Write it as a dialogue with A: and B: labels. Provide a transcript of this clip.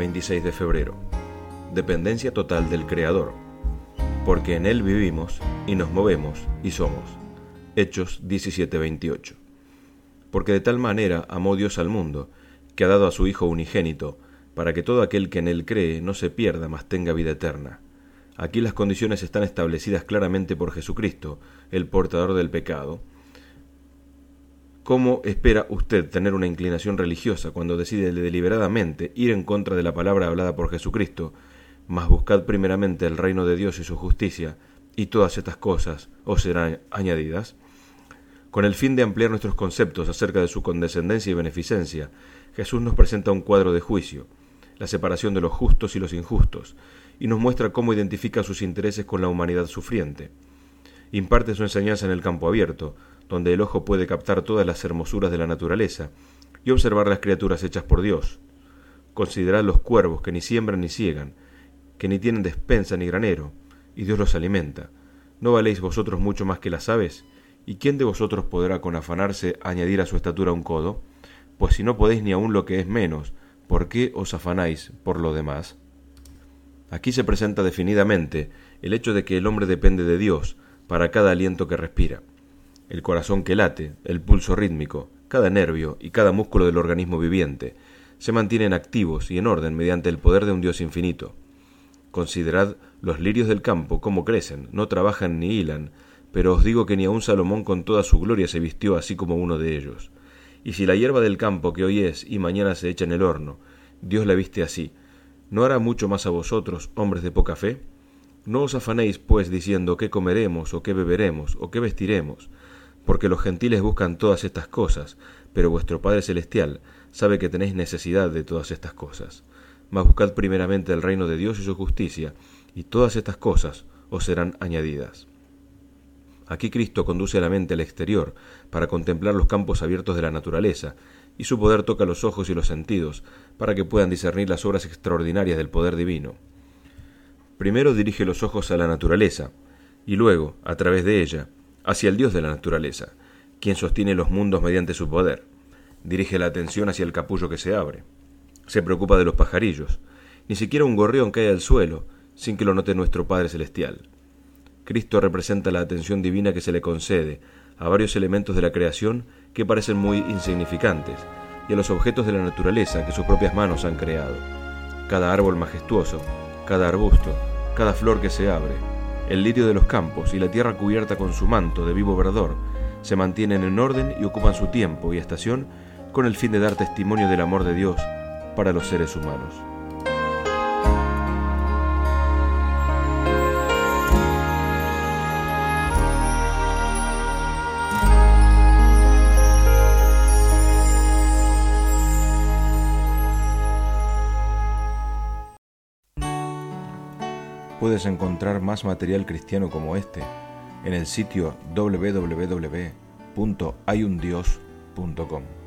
A: 26 de febrero. Dependencia total del Creador, porque en Él vivimos y nos movemos y somos. Hechos 17:28. Porque de tal manera amó Dios al mundo, que ha dado a su Hijo unigénito, para que todo aquel que en Él cree no se pierda, mas tenga vida eterna. Aquí las condiciones están establecidas claramente por Jesucristo, el portador del pecado. ¿Cómo espera usted tener una inclinación religiosa cuando decide deliberadamente ir en contra de la palabra hablada por Jesucristo? Mas buscad primeramente el reino de Dios y su justicia, y todas estas cosas os serán añadidas. Con el fin de ampliar nuestros conceptos acerca de su condescendencia y beneficencia, Jesús nos presenta un cuadro de juicio, la separación de los justos y los injustos, y nos muestra cómo identifica sus intereses con la humanidad sufriente. Imparte su enseñanza en el campo abierto, donde el ojo puede captar todas las hermosuras de la naturaleza y observar las criaturas hechas por Dios. Considerad los cuervos que ni siembran ni siegan, que ni tienen despensa ni granero, y Dios los alimenta. ¿No valéis vosotros mucho más que las aves? ¿Y quién de vosotros podrá con afanarse añadir a su estatura un codo? Pues si no podéis ni aun lo que es menos, ¿por qué os afanáis por lo demás? Aquí se presenta definidamente el hecho de que el hombre depende de Dios para cada aliento que respira. El corazón que late, el pulso rítmico, cada nervio y cada músculo del organismo viviente se mantienen activos y en orden mediante el poder de un Dios infinito. Considerad los lirios del campo cómo crecen, no trabajan ni hilan, pero os digo que ni aun Salomón con toda su gloria se vistió así como uno de ellos. Y si la hierba del campo que hoy es y mañana se echa en el horno, Dios la viste así, ¿no hará mucho más a vosotros, hombres de poca fe? No os afanéis, pues, diciendo qué comeremos, o qué beberemos, o qué vestiremos, porque los gentiles buscan todas estas cosas, pero vuestro Padre Celestial sabe que tenéis necesidad de todas estas cosas. Mas buscad primeramente el reino de Dios y su justicia, y todas estas cosas os serán añadidas. Aquí Cristo conduce a la mente al exterior para contemplar los campos abiertos de la naturaleza, y su poder toca los ojos y los sentidos para que puedan discernir las obras extraordinarias del poder divino. Primero dirige los ojos a la naturaleza, y luego, a través de ella, hacia el Dios de la naturaleza, quien sostiene los mundos mediante su poder. Dirige la atención hacia el capullo que se abre. Se preocupa de los pajarillos. Ni siquiera un gorrión cae al suelo sin que lo note nuestro Padre Celestial. Cristo representa la atención divina que se le concede a varios elementos de la creación que parecen muy insignificantes, y a los objetos de la naturaleza que sus propias manos han creado. Cada árbol majestuoso, cada arbusto, cada flor que se abre, el lirio de los campos y la tierra cubierta con su manto de vivo verdor, se mantienen en orden y ocupan su tiempo y estación con el fin de dar testimonio del amor de Dios para los seres humanos. Puedes encontrar más material cristiano como este en el sitio www.hayundios.com.